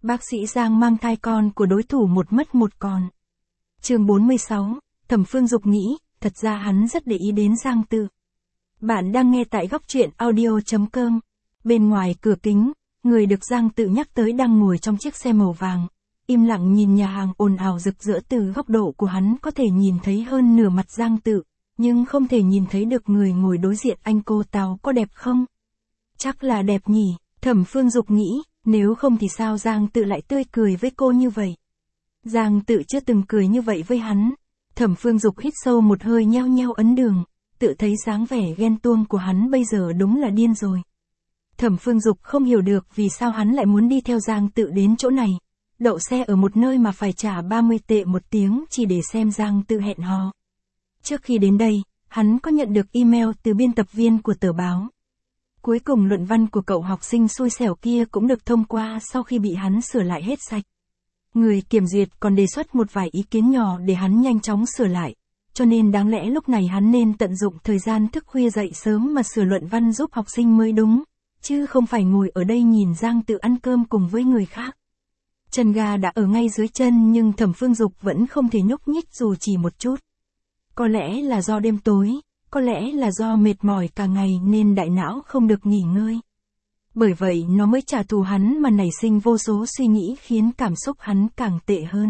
Bác sĩ Giang mang thai con của đối thủ một mất một còn. Chương 46, Thẩm Phương Dục nghĩ, thật ra hắn rất để ý đến Giang Tự. Bạn đang nghe tại góc truyện audio.com. Bên ngoài cửa kính, người được Giang Tự nhắc tới đang ngồi trong chiếc xe màu vàng, im lặng nhìn nhà hàng ồn ào rực rỡ. Từ góc độ của hắn có thể nhìn thấy hơn nửa mặt Giang Tự, nhưng không thể nhìn thấy được người ngồi đối diện anh. Cô Tào có đẹp không? Chắc là đẹp nhỉ, Thẩm Phương Dục nghĩ, nếu không thì sao Giang Tự lại tươi cười với cô như vậy? Giang Tự chưa từng cười như vậy với hắn. Thẩm Phương Dục hít sâu một hơi nheo nheo ấn đường, tự thấy dáng vẻ ghen tuông của hắn bây giờ đúng là điên rồi. Thẩm Phương Dục không hiểu được vì sao hắn lại muốn đi theo Giang Tự đến chỗ này, đậu xe ở một nơi mà phải trả 30 tệ một tiếng chỉ để xem Giang Tự hẹn hò. Trước khi đến đây, hắn có nhận được email từ biên tập viên của tờ báo. Cuối cùng luận văn của cậu học sinh xui xẻo kia cũng được thông qua sau khi bị hắn sửa lại hết sạch. Người kiểm duyệt còn đề xuất một vài ý kiến nhỏ để hắn nhanh chóng sửa lại, cho nên đáng lẽ lúc này hắn nên tận dụng thời gian thức khuya dậy sớm mà sửa luận văn giúp học sinh mới đúng, chứ không phải ngồi ở đây nhìn Giang Tự ăn cơm cùng với người khác. Chân ga đã ở ngay dưới chân nhưng Thẩm Phương Dục vẫn không thể nhúc nhích dù chỉ một chút. Có lẽ là do đêm tối, có lẽ là do mệt mỏi cả ngày nên đại não không được nghỉ ngơi. Bởi vậy nó mới trả thù hắn mà nảy sinh vô số suy nghĩ khiến cảm xúc hắn càng tệ hơn.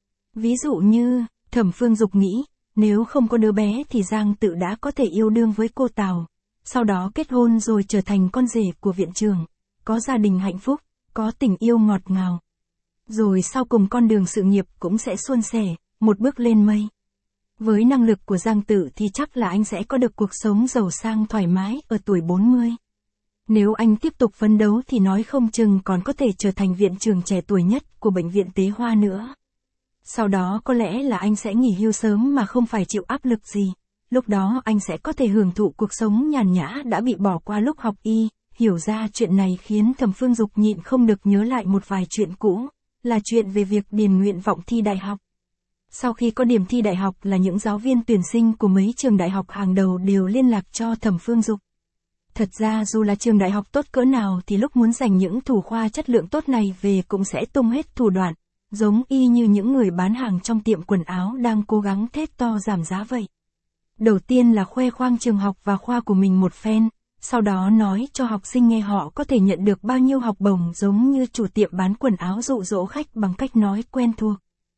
Ví dụ như, Thẩm Phương Dục nghĩ, nếu không có đứa bé thì Giang Tự đã có thể yêu đương với cô Tào, sau đó kết hôn rồi trở thành con rể của viện trưởng, có gia đình hạnh phúc, có tình yêu ngọt ngào. Rồi sau cùng con đường sự nghiệp cũng sẽ suôn sẻ, một bước lên mây. Với năng lực của Giang Tự thì chắc là anh sẽ có được cuộc sống giàu sang thoải mái ở tuổi 40. Nếu anh tiếp tục phấn đấu thì nói không chừng còn có thể trở thành viện trưởng trẻ tuổi nhất của bệnh viện Tế Hoa nữa. Sau đó có lẽ là anh sẽ nghỉ hưu sớm mà không phải chịu áp lực gì. Lúc đó anh sẽ có thể hưởng thụ cuộc sống nhàn nhã đã bị bỏ qua lúc học y. Hiểu ra chuyện này khiến Thẩm Phương Dục nhịn không được nhớ lại một vài chuyện cũ, là chuyện về việc điền nguyện vọng thi đại học. Sau khi có điểm thi đại học là những giáo viên tuyển sinh của mấy trường đại học hàng đầu đều liên lạc cho Thẩm Phương Dục. Thật ra dù là trường đại học tốt cỡ nào thì lúc muốn giành những thủ khoa chất lượng tốt này về cũng sẽ tung hết thủ đoạn, giống y như những người bán hàng trong tiệm quần áo đang cố gắng thét to giảm giá vậy. Đầu tiên là khoe khoang trường học và khoa của mình một phen, sau đó nói cho học sinh nghe họ có thể nhận được bao nhiêu học bổng giống như chủ tiệm bán quần áo dụ dỗ khách bằng cách nói quen thuộc.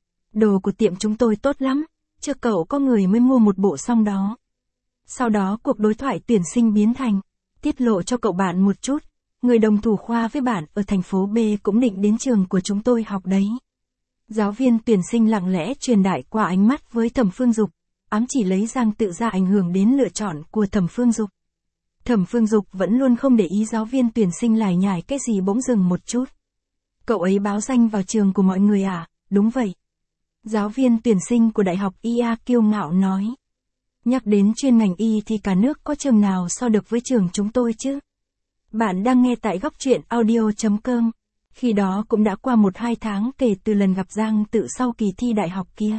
Đồ của tiệm chúng tôi tốt lắm, chưa cậu có người mới mua một bộ xong đó. Sau đó cuộc đối thoại tuyển sinh biến thành, tiết lộ cho cậu bạn một chút, người đồng thủ khoa với bạn ở thành phố B cũng định đến trường của chúng tôi học đấy. Giáo viên tuyển sinh lặng lẽ truyền đại qua ánh mắt với Thẩm Phương Dục, ám chỉ lấy Giang Tự ra ảnh hưởng đến lựa chọn của Thẩm Phương Dục. Thẩm Phương Dục vẫn luôn không để ý giáo viên tuyển sinh lải nhải cái gì bỗng dừng một chút. Cậu ấy báo danh vào trường của mọi người à? Đúng vậy. Giáo viên tuyển sinh của Đại học IA kiêu ngạo nói. Nhắc đến chuyên ngành y thì cả nước có trường nào so được với trường chúng tôi chứ? Bạn đang nghe tại góc truyện audio.com. Khi đó cũng đã qua 1-2 tháng kể từ lần gặp Giang Tự sau kỳ thi đại học kia.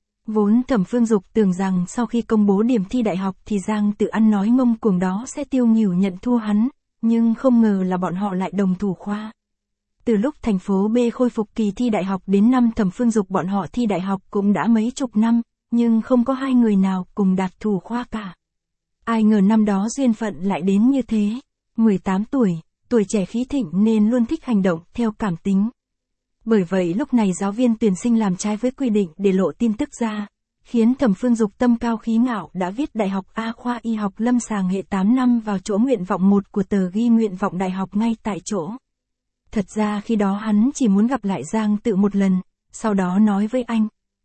Vốn Thẩm Phương Dục tưởng rằng sau khi công bố điểm thi đại học thì Giang Tự ăn nói ngông cuồng đó sẽ tiêu nghỉu nhận thua hắn, nhưng không ngờ là bọn họ lại đồng thủ khoa. Từ lúc thành phố B khôi phục kỳ thi đại học đến năm Thẩm Phương Dục bọn họ thi đại học cũng đã mấy chục năm, nhưng không có hai người nào cùng đạt thủ khoa cả. Ai ngờ năm đó duyên phận lại đến như thế. 18 tuổi, tuổi trẻ khí thịnh nên luôn thích hành động theo cảm tính. Bởi vậy lúc này giáo viên tuyển sinh làm trái với quy định để lộ tin tức ra, khiến Thẩm Phương Dục tâm cao khí ngạo đã viết Đại học A khoa y học lâm sàng hệ 8 năm vào chỗ nguyện vọng 1 của tờ ghi nguyện vọng đại học ngay tại chỗ. Thật ra khi đó hắn chỉ muốn gặp lại Giang Tự một lần, sau đó nói với anh.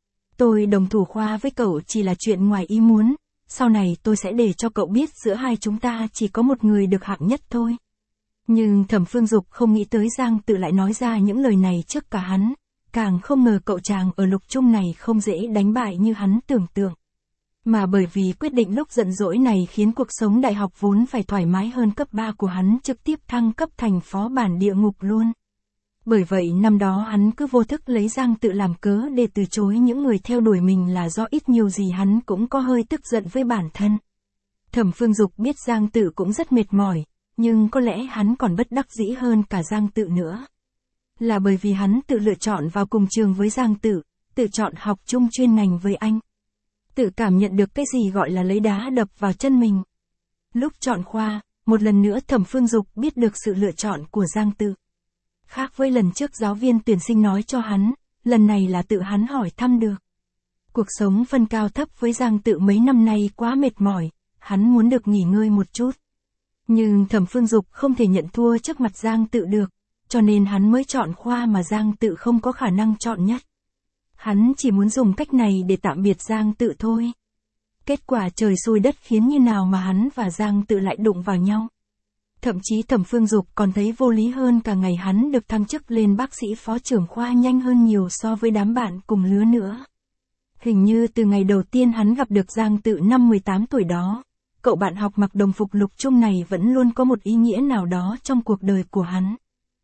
Tôi đồng thủ khoa với cậu chỉ là chuyện ngoài ý muốn, sau này tôi sẽ để cho cậu biết giữa hai chúng ta chỉ có một người được hạng nhất thôi. Nhưng Thẩm Phương Dục không nghĩ tới Giang Tự lại nói ra những lời này trước cả hắn, càng không ngờ cậu chàng ở lục trung này không dễ đánh bại như hắn tưởng tượng. Mà bởi vì quyết định lúc giận dỗi này khiến cuộc sống đại học vốn phải thoải mái hơn cấp 3 của hắn trực tiếp thăng cấp thành phó bản địa ngục luôn. Bởi vậy năm đó hắn cứ vô thức lấy Giang Tự làm cớ để từ chối những người theo đuổi mình là do ít nhiều gì hắn cũng có hơi tức giận với bản thân. Thẩm Phương Dục biết Giang Tự cũng rất mệt mỏi, nhưng có lẽ hắn còn bất đắc dĩ hơn cả Giang Tự nữa. Là bởi vì hắn tự lựa chọn vào cùng trường với Giang Tự, tự chọn học chung chuyên ngành với anh. Tự cảm nhận được cái gì gọi là lấy đá đập vào chân mình. Lúc chọn khoa, một lần nữa Thẩm Phương Dục biết được sự lựa chọn của Giang Tự. Khác với lần trước giáo viên tuyển sinh nói cho hắn, lần này là tự hắn hỏi thăm được. Cuộc sống phân cao thấp với Giang Tự mấy năm nay quá mệt mỏi, hắn muốn được nghỉ ngơi một chút. Nhưng Thẩm Phương Dục không thể nhận thua trước mặt Giang Tự được, cho nên hắn mới chọn khoa mà Giang Tự không có khả năng chọn nhất. Hắn chỉ muốn dùng cách này để tạm biệt Giang Tự thôi. Kết quả trời xui đất khiến như nào mà hắn và Giang Tự lại đụng vào nhau. Thậm chí Thẩm Phương Dục còn thấy vô lý hơn cả ngày hắn được thăng chức lên bác sĩ phó trưởng khoa nhanh hơn nhiều so với đám bạn cùng lứa nữa. Hình như từ ngày đầu tiên hắn gặp được Giang Tự năm 18 tuổi đó, cậu bạn học mặc đồng phục lục trung này vẫn luôn có một ý nghĩa nào đó trong cuộc đời của hắn.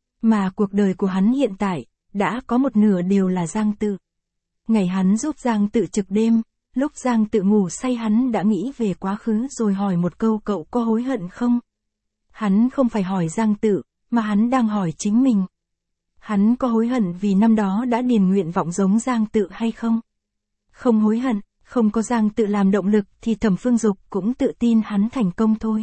Mà cuộc đời của hắn hiện tại, đã có một nửa đều là Giang Tự. Ngày hắn giúp Giang Tự trực đêm, lúc Giang Tự ngủ say hắn đã nghĩ về quá khứ rồi hỏi một câu cậu có hối hận không? Hắn không phải hỏi Giang Tự, mà hắn đang hỏi chính mình. Hắn có hối hận vì năm đó đã điền nguyện vọng giống Giang Tự hay không? Không hối hận, không có Giang Tự làm động lực thì Thẩm Phương Dục cũng tự tin hắn thành công thôi.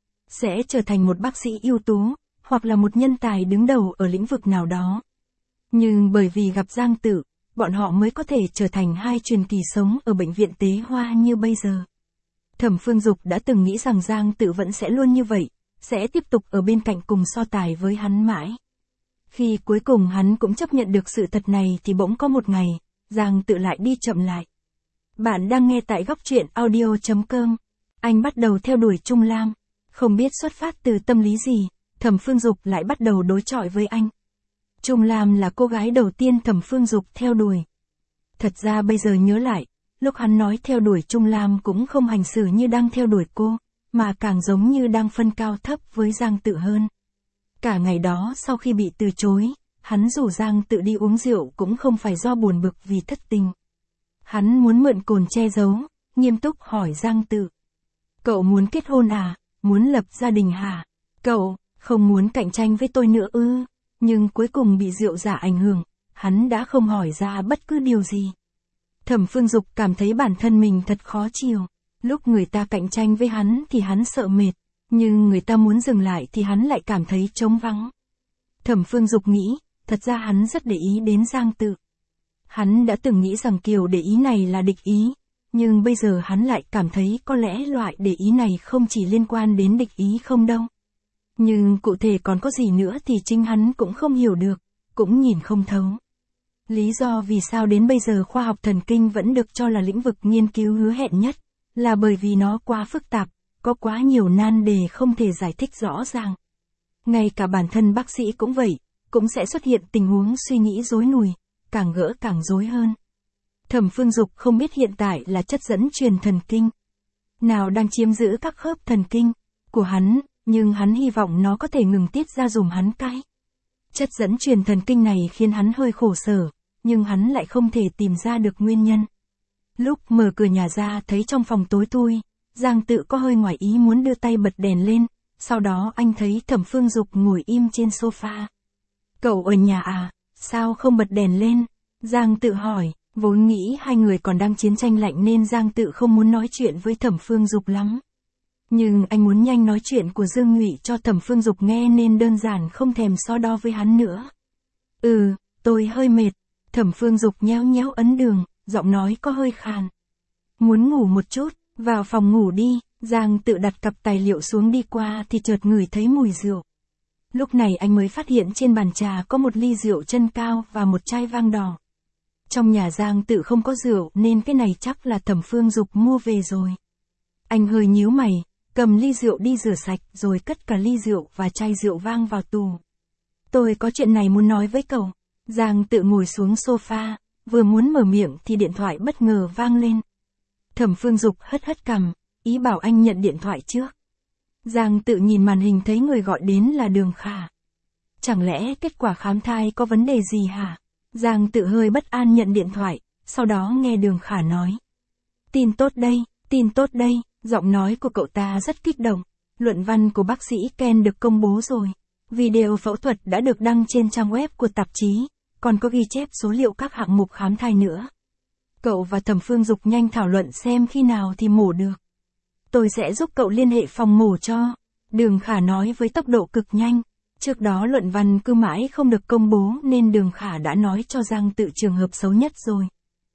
Sẽ trở thành một bác sĩ ưu tú, hoặc là một nhân tài đứng đầu ở lĩnh vực nào đó. Nhưng bởi vì gặp Giang Tự, bọn họ mới có thể trở thành hai truyền kỳ sống ở bệnh viện Tế Hoa như bây giờ. Thẩm Phương Dục đã từng nghĩ rằng Giang Tự vẫn sẽ luôn như vậy, sẽ tiếp tục ở bên cạnh cùng so tài với hắn mãi. Khi cuối cùng hắn cũng chấp nhận được sự thật này thì bỗng có một ngày, Giang Tự lại đi chậm lại. Bạn đang nghe tại góc truyện audio.com. Anh bắt đầu theo đuổi Trung Lam. Không biết xuất phát từ tâm lý gì, Thẩm Phương Dục lại bắt đầu đối chọi với anh. Trung Lam là cô gái đầu tiên Thẩm Phương Dục theo đuổi. Thật ra bây giờ nhớ lại, lúc hắn nói theo đuổi Trung Lam cũng không hành xử như đang theo đuổi cô, mà càng giống như đang phân cao thấp với Giang Tự hơn. Cả ngày đó sau khi bị từ chối, hắn rủ Giang Tự đi uống rượu cũng không phải do buồn bực vì thất tình. Hắn muốn mượn cồn che giấu, nghiêm túc hỏi Giang Tự. Cậu muốn kết hôn à, muốn lập gia đình hả? Cậu, không muốn cạnh tranh với tôi nữa ư? Nhưng cuối cùng bị rượu giả ảnh hưởng, hắn đã không hỏi ra bất cứ điều gì. Thẩm Phương Dục cảm thấy bản thân mình thật khó chịu. Lúc người ta cạnh tranh với hắn thì hắn sợ mệt, nhưng người ta muốn dừng lại thì hắn lại cảm thấy trống vắng. Thẩm Phương Dục nghĩ, thật ra hắn rất để ý đến Giang Tự. Hắn đã từng nghĩ rằng kiểu để ý này là địch ý, nhưng bây giờ hắn lại cảm thấy có lẽ loại để ý này không chỉ liên quan đến địch ý không đâu. Nhưng cụ thể còn có gì nữa thì chính hắn cũng không hiểu được, cũng nhìn không thấu. Lý do vì sao đến bây giờ khoa học thần kinh vẫn được cho là lĩnh vực nghiên cứu hứa hẹn nhất, là bởi vì nó quá phức tạp, có quá nhiều nan đề không thể giải thích rõ ràng. Ngay cả bản thân bác sĩ cũng vậy, cũng sẽ xuất hiện tình huống suy nghĩ rối nùi, càng gỡ càng rối hơn. Thẩm Phương Dục không biết hiện tại là chất dẫn truyền thần kinh nào đang chiếm giữ các khớp thần kinh của hắn, nhưng hắn hy vọng nó có thể ngừng tiết ra dùm hắn cái. Chất dẫn truyền thần kinh này khiến hắn hơi khổ sở, nhưng hắn lại không thể tìm ra được nguyên nhân. Lúc mở cửa nhà ra thấy trong phòng tối thui, Giang Tự có hơi ngoài ý muốn đưa tay bật đèn lên, sau đó anh thấy Thẩm Phương Dục ngồi im trên sofa. Cậu ở nhà à, sao không bật đèn lên? Giang Tự hỏi, vốn nghĩ hai người còn đang chiến tranh lạnh nên Giang Tự không muốn nói chuyện với Thẩm Phương Dục lắm. Nhưng anh muốn nhanh nói chuyện của Dương Ngụy cho Thẩm Phương Dục nghe nên đơn giản không thèm so đo với hắn nữa. Tôi hơi mệt. Thẩm Phương Dục nhéo nhéo ấn đường, giọng nói có hơi khàn. Muốn ngủ một chút, vào phòng ngủ đi. Giang Tự đặt cặp tài liệu xuống đi qua thì chợt ngửi thấy mùi rượu. Lúc này anh mới phát hiện trên bàn trà có một ly rượu chân cao và một chai vang đỏ. Trong nhà Giang Tự không có rượu nên cái này chắc là Thẩm Phương Dục mua về rồi. Anh hơi nhíu mày, cầm ly rượu đi rửa sạch rồi cất cả ly rượu và chai rượu vang vào tủ. Tôi có chuyện này muốn nói với cậu. Giang Tự ngồi xuống sofa, vừa muốn mở miệng thì điện thoại bất ngờ vang lên. Thẩm Phương Dục hất hất cằm, ý bảo anh nhận điện thoại trước. Giang Tự nhìn màn hình thấy người gọi đến là Đường Khả. Chẳng lẽ kết quả khám thai có vấn đề gì hả? Giang Tự hơi bất an nhận điện thoại, sau đó nghe Đường Khả nói. Tin tốt đây, giọng nói của cậu ta rất kích động. Luận văn của bác sĩ Ken được công bố rồi. Video phẫu thuật đã được đăng trên trang web của tạp chí, còn có ghi chép số liệu các hạng mục khám thai nữa. Cậu và Thẩm Phương Dục nhanh thảo luận xem khi nào thì mổ được. Tôi sẽ giúp cậu liên hệ phòng mổ cho. Đường Khả nói với tốc độ cực nhanh. Trước đó luận văn cứ mãi không được công bố nên Đường Khả đã nói cho Giang Tự trường hợp xấu nhất rồi.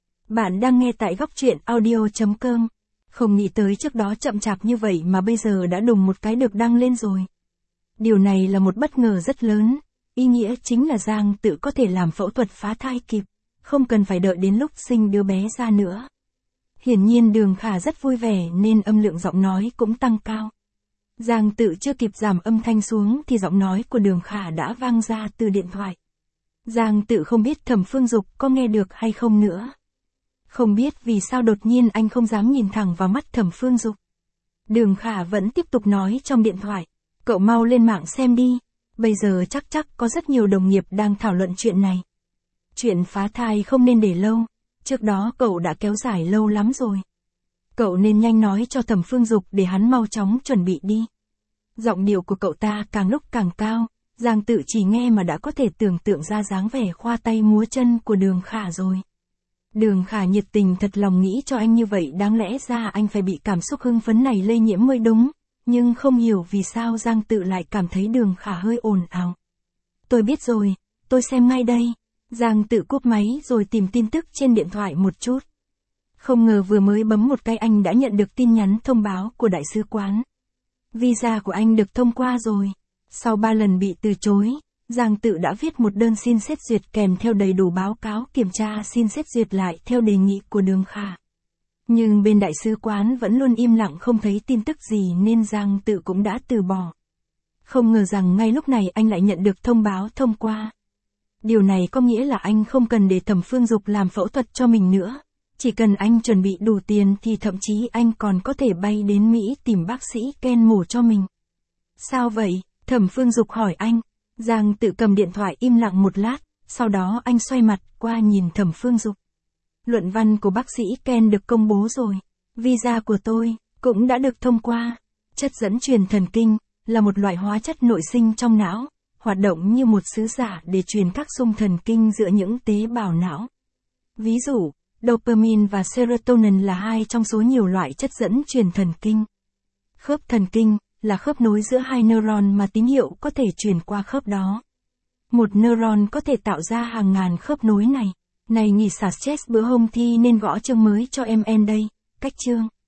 Bạn đang nghe tại góc truyện audio.com. Không nghĩ tới trước đó chậm chạp như vậy mà bây giờ đã đùng một cái được đăng lên rồi. Điều này là một bất ngờ rất lớn, ý nghĩa chính là Giang Tự có thể làm phẫu thuật phá thai kịp, không cần phải đợi đến lúc sinh đứa bé ra nữa. Hiển nhiên Đường Khả rất vui vẻ nên âm lượng giọng nói cũng tăng cao. Giang Tự chưa kịp giảm âm thanh xuống thì giọng nói của Đường Khả đã vang ra từ điện thoại. Giang Tự không biết Thẩm Phương Dục có nghe được hay không nữa. Không biết vì sao đột nhiên anh không dám nhìn thẳng vào mắt Thẩm Phương Dục. Đường Khả vẫn tiếp tục nói trong điện thoại. Cậu mau lên mạng xem đi. Bây giờ chắc có rất nhiều đồng nghiệp đang thảo luận chuyện này. Chuyện phá thai không nên để lâu. Trước đó cậu đã kéo dài lâu lắm rồi. Cậu nên nhanh nói cho Thẩm Phương Dục để hắn mau chóng chuẩn bị đi. Giọng điệu của cậu ta càng lúc càng cao. Giang Tự chỉ nghe mà đã có thể tưởng tượng ra dáng vẻ khoa tay múa chân của Đường Khả rồi. Đường Khả nhiệt tình thật lòng nghĩ cho anh như vậy, đáng lẽ ra anh phải bị cảm xúc hưng phấn này lây nhiễm mới đúng. Nhưng không hiểu vì sao Giang Tự lại cảm thấy Đường Khả hơi ồn ào. Tôi biết rồi, tôi xem ngay đây. Giang Tự cúp máy rồi tìm tin tức trên điện thoại một chút. Không ngờ vừa mới bấm một cái anh đã nhận được tin nhắn thông báo của đại sứ quán. Visa của anh được thông qua rồi. Sau 3 lần bị từ chối, Giang Tự đã viết một đơn xin xét duyệt kèm theo đầy đủ báo cáo kiểm tra xin xét duyệt lại theo đề nghị của Đường Khả. Nhưng bên đại sứ quán vẫn luôn im lặng không thấy tin tức gì nên Giang Tự cũng đã từ bỏ. Không ngờ rằng ngay lúc này anh lại nhận được thông báo thông qua. Điều này có nghĩa là anh không cần để Thẩm Phương Dục làm phẫu thuật cho mình nữa. Chỉ cần anh chuẩn bị đủ tiền thì thậm chí anh còn có thể bay đến Mỹ tìm bác sĩ Ken mổ cho mình. Sao vậy? Thẩm Phương Dục hỏi anh. Giang Tự cầm điện thoại im lặng một lát, sau đó anh xoay mặt qua nhìn Thẩm Phương Dục. Luận văn của bác sĩ Ken được công bố rồi. Visa của tôi cũng đã được thông qua. Chất dẫn truyền thần kinh là một loại hóa chất nội sinh trong não, hoạt động như một sứ giả để truyền các xung thần kinh giữa những tế bào não. Ví dụ, dopamine và serotonin là hai trong số nhiều loại chất dẫn truyền thần kinh. Khớp thần kinh là khớp nối giữa hai neuron mà tín hiệu có thể truyền qua khớp đó. Một neuron có thể tạo ra hàng ngàn khớp nối này. Này nghỉ xả stress bữa hôm thi nên gõ chương mới cho em đây. Cách chương.